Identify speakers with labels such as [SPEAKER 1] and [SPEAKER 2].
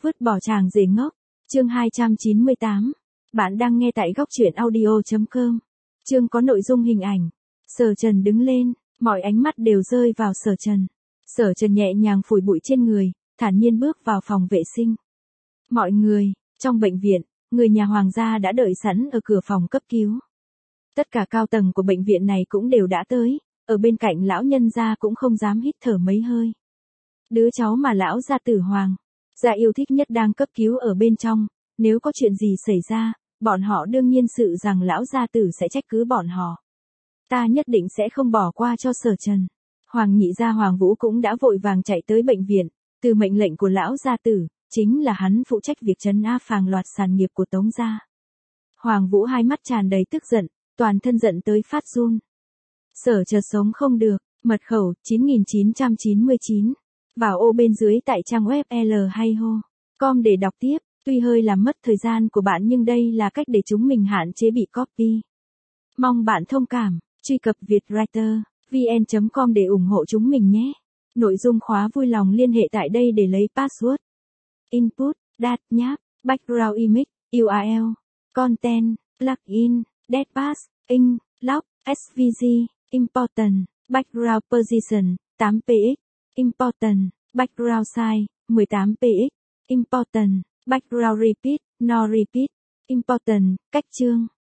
[SPEAKER 1] Vứt bỏ chàng rể ngốc. Chương 298. Bạn đang nghe tại góc truyện audio.com. Chương có nội dung hình ảnh. Sở Trần đứng lên, mọi ánh mắt đều rơi vào Sở Trần. Sở Trần nhẹ nhàng phủi bụi trên người, thản nhiên bước vào phòng vệ sinh. Mọi người, trong bệnh viện, người nhà Hoàng gia đã đợi sẵn ở cửa phòng cấp cứu. Tất cả cao tầng của bệnh viện này cũng đều đã tới, ở bên cạnh lão nhân gia cũng không dám hít thở mấy hơi. Đứa cháu mà lão gia tử Hoàng gia yêu thích nhất đang cấp cứu ở bên trong, nếu có chuyện gì xảy ra, bọn họ đương nhiên sự rằng lão gia tử sẽ trách cứ bọn họ. Ta nhất định sẽ không bỏ qua cho Sở Trần. Hoàng nhị gia Hoàng Vũ cũng đã vội vàng chạy tới bệnh viện, từ mệnh lệnh của lão gia tử, chính là hắn phụ trách việc trấn áp hàng loạt sản nghiệp của Tống gia. Hoàng Vũ hai mắt tràn đầy tức giận, toàn thân giận tới phát run. Sở Trần sống không được, mật khẩu 9999. Vào ô bên dưới tại trang web lhayho.com để đọc tiếp, tuy hơi làm mất thời gian của bạn nhưng đây là cách để chúng mình hạn chế bị copy. Mong bạn thông cảm, truy cập vietwriter.vn.com để ủng hộ chúng mình nhé. Nội dung khóa vui lòng liên hệ tại đây để lấy password. Input, Dat nháp, Background Image, URL, Content, Plugin, Deadpass, Ink, Lock, SVG, Important, Background Position, 8px, Important, Background Size, 18px, Important, Background Repeat, No Repeat, Important, cách chương.